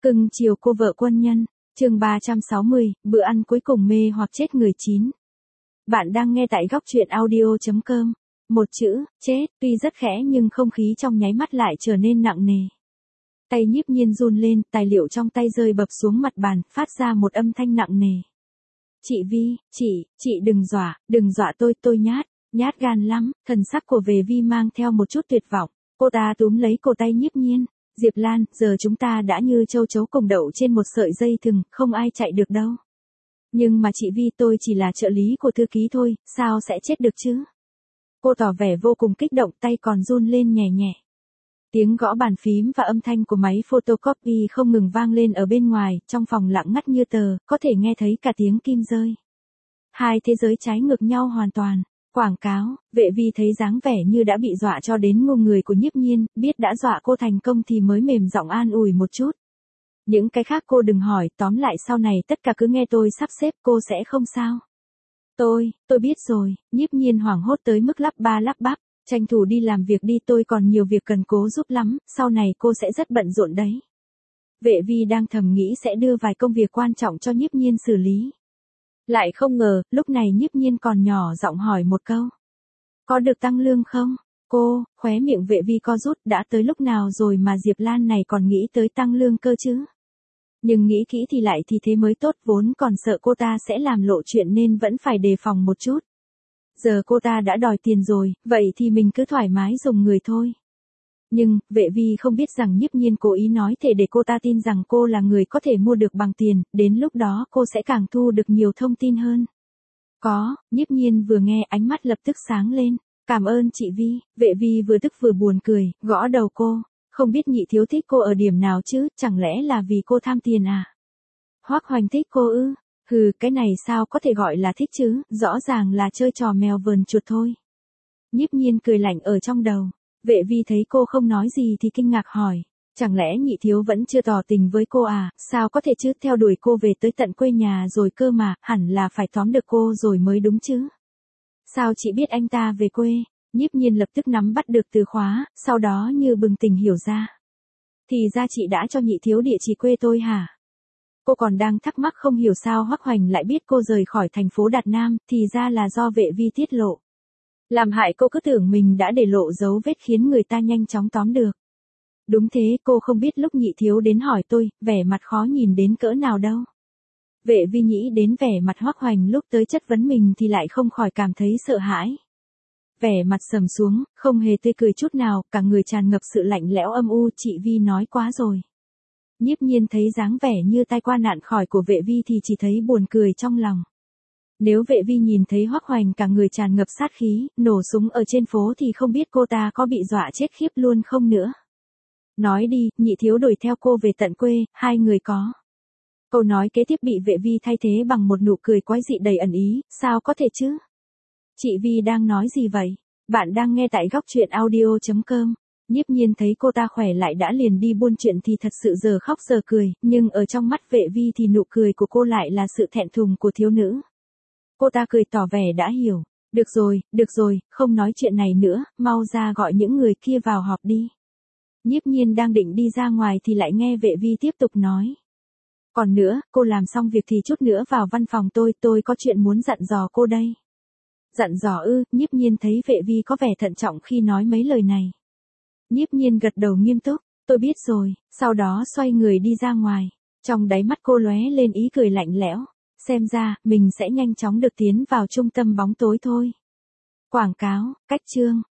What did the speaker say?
Cưng chiều cô vợ quân nhân, chương 360, bữa ăn cuối cùng mê hoặc chết người 9. Bạn đang nghe tại góc truyện audio.com. Một chữ, chết, tuy rất khẽ nhưng không khí trong nháy mắt lại trở nên nặng nề. Tay Nhiếp Nhiên run lên, tài liệu trong tay rơi bập xuống mặt bàn, phát ra một âm thanh nặng nề. Chị Vi, chị đừng dọa tôi nhát gan lắm, thần sắc của về Vi mang theo một chút tuyệt vọng. Cô ta túm lấy cổ tay Nhiếp Nhiên. Diệp Lan, giờ chúng ta đã như châu chấu cùng đậu trên một sợi dây thừng, không ai chạy được đâu. Nhưng mà chị Vi, tôi chỉ là trợ lý của thư ký thôi, sao sẽ chết được chứ? Cô tỏ vẻ vô cùng kích động, tay còn run lên nhẹ nhẹ. Tiếng gõ bàn phím và âm thanh của máy photocopy không ngừng vang lên ở bên ngoài, trong phòng lặng ngắt như tờ, có thể nghe thấy cả tiếng kim rơi. Hai thế giới trái ngược nhau hoàn toàn. Quảng cáo, Vệ Vi thấy dáng vẻ như đã bị dọa cho đến ngu người của Nhiếp Nhiên, biết đã dọa cô thành công thì mới mềm giọng an ủi một chút. Những cái khác cô đừng hỏi, tóm lại sau này tất cả cứ nghe tôi sắp xếp, cô sẽ không sao. Tôi biết rồi. Nhiếp Nhiên hoảng hốt tới mức lắp ba lắp bắp, tranh thủ đi làm việc đi, tôi còn nhiều việc cần cố giúp lắm, sau này cô sẽ rất bận rộn đấy. Vệ Vi đang thầm nghĩ sẽ đưa vài công việc quan trọng cho Nhiếp Nhiên xử lý. Lại không ngờ, lúc này Nhiếp Nhiên còn nhỏ giọng hỏi một câu. Có được tăng lương không? Cô, khóe miệng Vệ Vi co rút, đã tới lúc nào rồi mà Diệp Lan này còn nghĩ tới tăng lương cơ chứ? Nhưng nghĩ kỹ thì lại thì thế mới tốt, vốn còn sợ cô ta sẽ làm lộ chuyện nên vẫn phải đề phòng một chút. Giờ cô ta đã đòi tiền rồi, vậy thì mình cứ thoải mái dùng người thôi. Nhưng, Vệ Vi không biết rằng Nhiếp Nhiên cố ý nói thế để cô ta tin rằng cô là người có thể mua được bằng tiền, đến lúc đó cô sẽ càng thu được nhiều thông tin hơn. Nhiếp Nhiên vừa nghe ánh mắt lập tức sáng lên. Cảm ơn chị Vi. Vệ Vi vừa tức vừa buồn cười, gõ đầu cô. Không biết Nhị Thiếu thích cô ở điểm nào chứ, chẳng lẽ là vì cô tham tiền à? Hoắc Hoành thích cô ư? Hừ, cái này sao có thể gọi là thích chứ, rõ ràng là chơi trò mèo vờn chuột thôi. Nhiếp Nhiên cười lạnh ở trong đầu. Vệ Vi thấy cô không nói gì thì kinh ngạc hỏi. Chẳng lẽ Nhị Thiếu vẫn chưa tỏ tình với cô à, sao có thể chứ, theo đuổi cô về tới tận quê nhà rồi cơ mà, hẳn là phải tóm được cô rồi mới đúng chứ. Sao chị biết anh ta về quê? Nhiếp Nhiên lập tức nắm bắt được từ khóa, sau đó như bừng tỉnh hiểu ra. Thì ra chị đã cho Nhị Thiếu địa chỉ quê tôi hả? Cô còn đang thắc mắc không hiểu sao Hoắc Hoành lại biết cô rời khỏi thành phố Đạt Nam, thì ra là do Vệ Vi tiết lộ. Làm hại cô cứ tưởng mình đã để lộ dấu vết khiến người ta nhanh chóng tóm được. Đúng thế, cô không biết lúc Nhị Thiếu đến hỏi tôi, vẻ mặt khó nhìn đến cỡ nào đâu. Vệ Vi nghĩ đến vẻ mặt Hoắc Hoành lúc tới chất vấn mình thì lại không khỏi cảm thấy sợ hãi. Vẻ mặt sầm xuống, không hề tươi cười chút nào, cả người tràn ngập sự lạnh lẽo âm u, chị Vi nói quá rồi. Nhiếp Nhiên thấy dáng vẻ như tai qua nạn khỏi của Vệ Vi thì chỉ thấy buồn cười trong lòng. Nếu Vệ Vi nhìn thấy Hoắc Hoành cả người tràn ngập sát khí, nổ súng ở trên phố thì không biết cô ta có bị dọa chết khiếp luôn không nữa. Nói đi, Nhị Thiếu đuổi theo cô về tận quê, hai người có. Câu nói kế tiếp bị Vệ Vi thay thế bằng một nụ cười quái dị đầy ẩn ý, sao có thể chứ? Chị Vi đang nói gì vậy? Bạn đang nghe tại góc truyện audio.com. Nhiếp Nhiên thấy cô ta khỏe lại đã liền đi buôn chuyện thì thật sự giờ khóc giờ cười, nhưng ở trong mắt Vệ Vi thì nụ cười của cô lại là sự thẹn thùng của thiếu nữ. Cô ta cười tỏ vẻ đã hiểu. Được rồi, không nói chuyện này nữa, mau ra gọi những người kia vào họp đi. Nhiếp Nhiên đang định đi ra ngoài thì lại nghe Vệ Vi tiếp tục nói. Còn nữa, cô làm xong việc thì chút nữa vào văn phòng tôi có chuyện muốn dặn dò cô đây. Dặn dò ư? Nhiếp Nhiên thấy Vệ Vi có vẻ thận trọng khi nói mấy lời này. Nhiếp Nhiên gật đầu nghiêm túc, tôi biết rồi, sau đó xoay người đi ra ngoài. Trong đáy mắt cô lóe lên ý cười lạnh lẽo, xem ra, mình sẽ nhanh chóng được tiến vào trung tâm bóng tối thôi. Quảng cáo, cách chương.